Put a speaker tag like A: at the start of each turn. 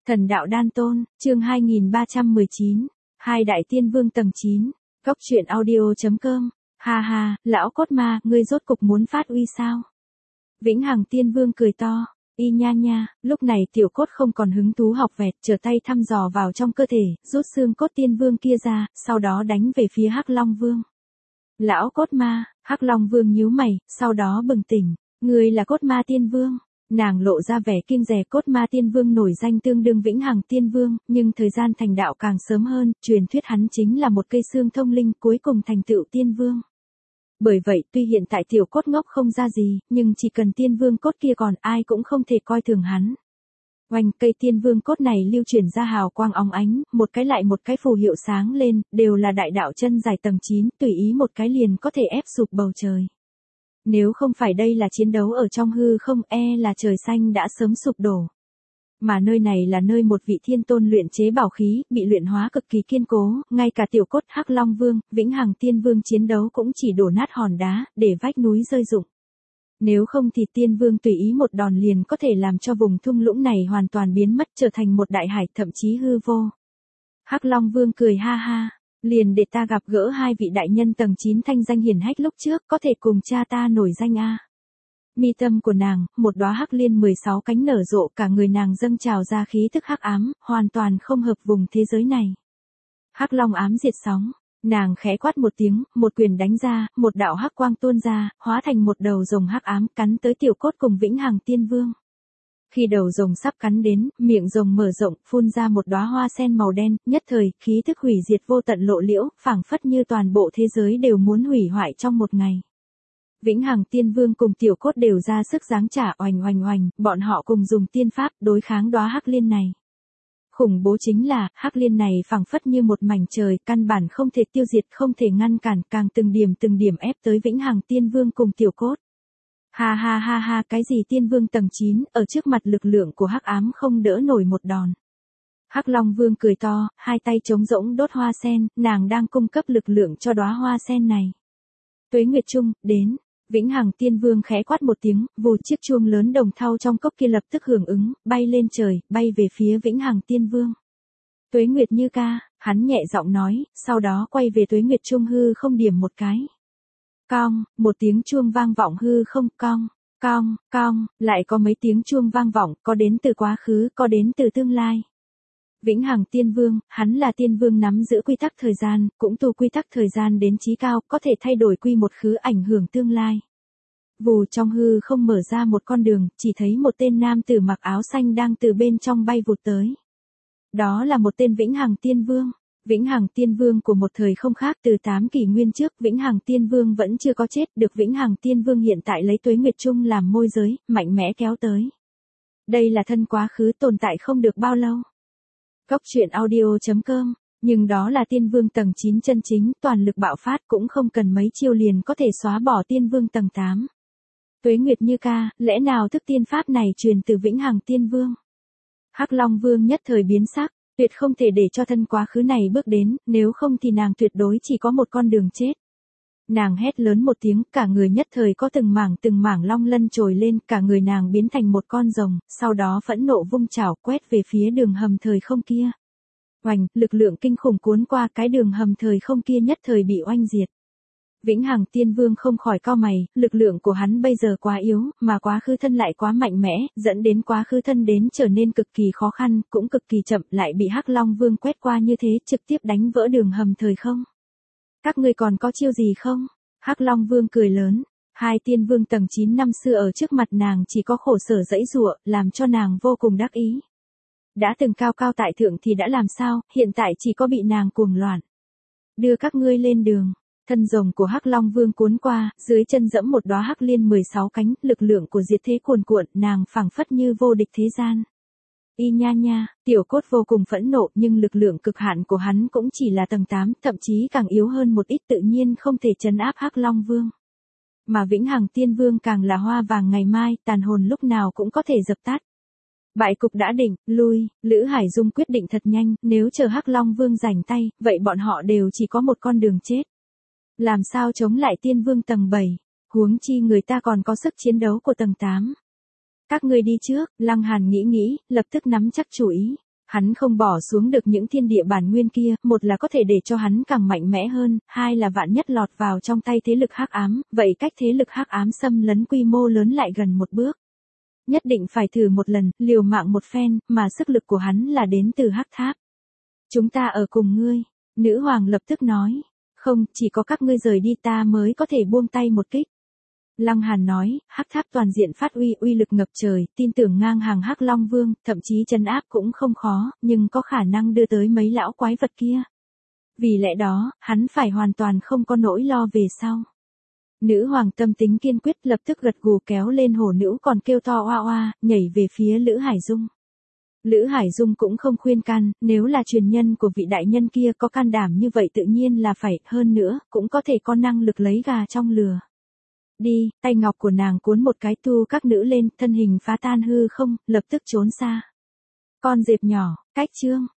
A: Thần đạo đan tôn, chương 2319, hai đại tiên vương tầng 9, góc truyện audio.com, ha ha, lão cốt ma, ngươi rốt cục muốn phát uy sao? Vĩnh Hằng tiên vương cười to, y nha nha, lúc này tiểu cốt không còn hứng thú học vẹt, trở tay thăm dò vào trong cơ thể, rút xương cốt tiên vương kia ra, sau đó đánh về phía Hắc Long vương. Lão cốt ma, Hắc Long vương nhíu mày, sau đó bừng tỉnh, ngươi là cốt ma tiên vương. Nàng lộ ra vẻ kiêng dè. Cốt ma tiên vương nổi danh tương đương Vĩnh Hằng tiên vương, nhưng thời gian thành đạo càng sớm hơn, truyền thuyết hắn chính là một cây xương thông linh cuối cùng thành tựu tiên vương. Bởi vậy tuy hiện tại tiểu cốt ngốc không ra gì, nhưng chỉ cần tiên vương cốt kia còn ai cũng không thể coi thường hắn. Oanh, cây tiên vương cốt này lưu truyền ra hào quang óng ánh, một cái lại một cái phù hiệu sáng lên, đều là đại đạo chân dài tầng 9, tùy ý một cái liền có thể ép sụp bầu trời. Nếu không phải đây là chiến đấu ở trong hư không, là trời xanh đã sớm sụp đổ. Mà nơi này là nơi một vị thiên tôn luyện chế bảo khí, bị luyện hóa cực kỳ kiên cố, ngay cả tiểu cốt Hắc Long vương, Vĩnh Hằng tiên vương chiến đấu cũng chỉ đổ nát hòn đá, để vách núi rơi rụng. Nếu không thì tiên vương tùy ý một đòn liền có thể làm cho vùng thung lũng này hoàn toàn biến mất, trở thành một đại hải, thậm chí hư vô. Hắc Long vương cười ha ha. Liền để ta gặp gỡ hai vị đại nhân tầng 9 thanh danh hiển hách lúc trước, có thể cùng cha ta nổi danh a. Mi tâm của nàng, một đóa hắc liên 16 cánh nở rộ, cả người nàng dâng trào ra khí tức hắc ám, hoàn toàn không hợp vùng thế giới này. Hắc Long ám diệt sóng, nàng khẽ quát một tiếng, một quyền đánh ra, một đạo hắc quang tuôn ra, hóa thành một đầu rồng hắc ám cắn tới tiểu cốt cùng Vĩnh Hằng tiên vương. Khi đầu rồng sắp cắn đến, miệng rồng mở rộng, phun ra một đóa hoa sen màu đen, nhất thời, khí thức hủy diệt vô tận lộ liễu, phảng phất như toàn bộ thế giới đều muốn hủy hoại trong một ngày. Vĩnh Hằng tiên vương cùng tiểu cốt đều ra sức giáng trả, oành oành oành, bọn họ cùng dùng tiên pháp đối kháng đóa hắc liên này. Khủng bố chính là, hắc liên này phảng phất như một mảnh trời, căn bản không thể tiêu diệt, không thể ngăn cản, càng từng điểm ép tới Vĩnh Hằng tiên vương cùng tiểu cốt. Ha ha ha ha, cái gì tiên vương tầng 9, ở trước mặt lực lượng của hắc ám không đỡ nổi một đòn. Hắc Long vương cười to, hai tay trống rỗng đốt hoa sen, nàng đang cung cấp lực lượng cho đóa hoa sen này. Tuế Nguyệt Trung, đến. Vĩnh Hằng tiên vương khẽ quát một tiếng, vù, chiếc chuông lớn đồng thau trong cốc kia lập tức hưởng ứng, bay lên trời, bay về phía Vĩnh Hằng tiên vương. Tuế Nguyệt như ca, hắn nhẹ giọng nói, sau đó quay về Tuế Nguyệt Trung hư không điểm một cái. Cong, một tiếng chuông vang vọng hư không, cong, cong, cong, lại có mấy tiếng chuông vang vọng, có đến từ quá khứ, có đến từ tương lai. Vĩnh Hằng tiên vương, hắn là tiên vương nắm giữ quy tắc thời gian, cũng tu quy tắc thời gian đến chí cao, có thể thay đổi quy một khứ ảnh hưởng tương lai. Vù, trong hư không mở ra một con đường, chỉ thấy một tên nam tử mặc áo xanh đang từ bên trong bay vụt tới. Đó là một tên Vĩnh Hằng tiên vương. Vĩnh Hằng tiên vương của một thời không khác, từ 8 kỷ nguyên trước, Vĩnh Hằng tiên vương vẫn chưa có chết, được Vĩnh Hằng tiên vương hiện tại lấy Tuế Nguyệt Trung làm môi giới, mạnh mẽ kéo tới. Đây là thân quá khứ tồn tại không được bao lâu. Góc truyện audio.com, nhưng đó là tiên vương tầng 9 chân chính, toàn lực bạo phát, cũng không cần mấy chiêu liền có thể xóa bỏ tiên vương tầng 8. Tuế Nguyệt như ca, lẽ nào thức tiên pháp này truyền từ Vĩnh Hằng tiên vương? Hắc Long vương nhất thời biến sắc. Tuyệt không thể để cho thân quá khứ này bước đến, nếu không thì nàng tuyệt đối chỉ có một con đường chết. Nàng hét lớn một tiếng, cả người nhất thời có từng mảng long lân trồi lên, cả người nàng biến thành một con rồng, sau đó phẫn nộ vung chảo quét về phía đường hầm thời không kia. Oành, lực lượng kinh khủng cuốn qua cái đường hầm thời không kia nhất thời bị oanh diệt. Vĩnh Hằng tiên vương không khỏi cau mày, lực lượng của hắn bây giờ quá yếu, mà quá khứ thân lại quá mạnh mẽ, dẫn đến quá khứ thân đến trở nên cực kỳ khó khăn, cũng cực kỳ chậm, lại bị Hắc Long vương quét qua như thế, trực tiếp đánh vỡ đường hầm thời không. Các ngươi còn có chiêu gì không? Hắc Long vương cười lớn, hai tiên vương tầng 9 năm xưa ở trước mặt nàng chỉ có khổ sở dãy giụa, làm cho nàng vô cùng đắc ý. Đã từng cao cao tại thượng thì đã làm sao, hiện tại chỉ có bị nàng cuồng loạn. Đưa các ngươi lên đường. Thân rồng của Hắc Long vương cuốn qua, dưới chân dẫm một đóa hắc liên 16 cánh, lực lượng của diệt thế cuồn cuộn, nàng phảng phất như vô địch thế gian. Y nha nha, tiểu cốt vô cùng phẫn nộ, nhưng lực lượng cực hạn của hắn cũng chỉ là tầng 8, thậm chí càng yếu hơn một ít, tự nhiên không thể trấn áp Hắc Long vương. Mà Vĩnh Hằng tiên vương càng là hoa vàng ngày mai, tàn hồn lúc nào cũng có thể dập tắt. Bại cục đã định, lui, Lữ Hải Dung quyết định thật nhanh, nếu chờ Hắc Long vương rảnh tay, vậy bọn họ đều chỉ có một con đường chết. Làm sao chống lại tiên vương tầng 7, huống chi người ta còn có sức chiến đấu của tầng 8. Các ngươi đi trước, Lăng Hàn nghĩ, lập tức nắm chắc chủ ý. Hắn không bỏ xuống được những thiên địa bản nguyên kia, một là có thể để cho hắn càng mạnh mẽ hơn, hai là vạn nhất lọt vào trong tay thế lực hắc ám, vậy cách thế lực hắc ám xâm lấn quy mô lớn lại gần một bước. Nhất định phải thử một lần, liều mạng một phen, mà sức lực của hắn là đến từ hắc tháp. Chúng ta ở cùng ngươi, nữ hoàng lập tức nói. Không, chỉ có các ngươi rời đi ta mới có thể buông tay một kích. Lăng Hàn nói, hắc tháp toàn diện phát uy lực ngập trời, tin tưởng ngang hàng hắc Long Vương, thậm chí trấn áp cũng không khó, nhưng có khả năng đưa tới mấy lão quái vật kia. Vì lẽ đó, hắn phải hoàn toàn không có nỗi lo về sau. Nữ hoàng tâm tính kiên quyết lập tức gật gù kéo lên hổ nữ còn kêu to oa oa, nhảy về phía Lữ Hải Dung. Lữ Hải Dung cũng không khuyên can, nếu là truyền nhân của vị đại nhân kia có can đảm như vậy tự nhiên là phải, hơn nữa, cũng có thể có năng lực lấy gà trong lừa. Đi, tay ngọc của nàng cuốn một cái tu các nữ lên, thân hình phá tan hư không, lập tức trốn xa. Con dẹp nhỏ, cách chương.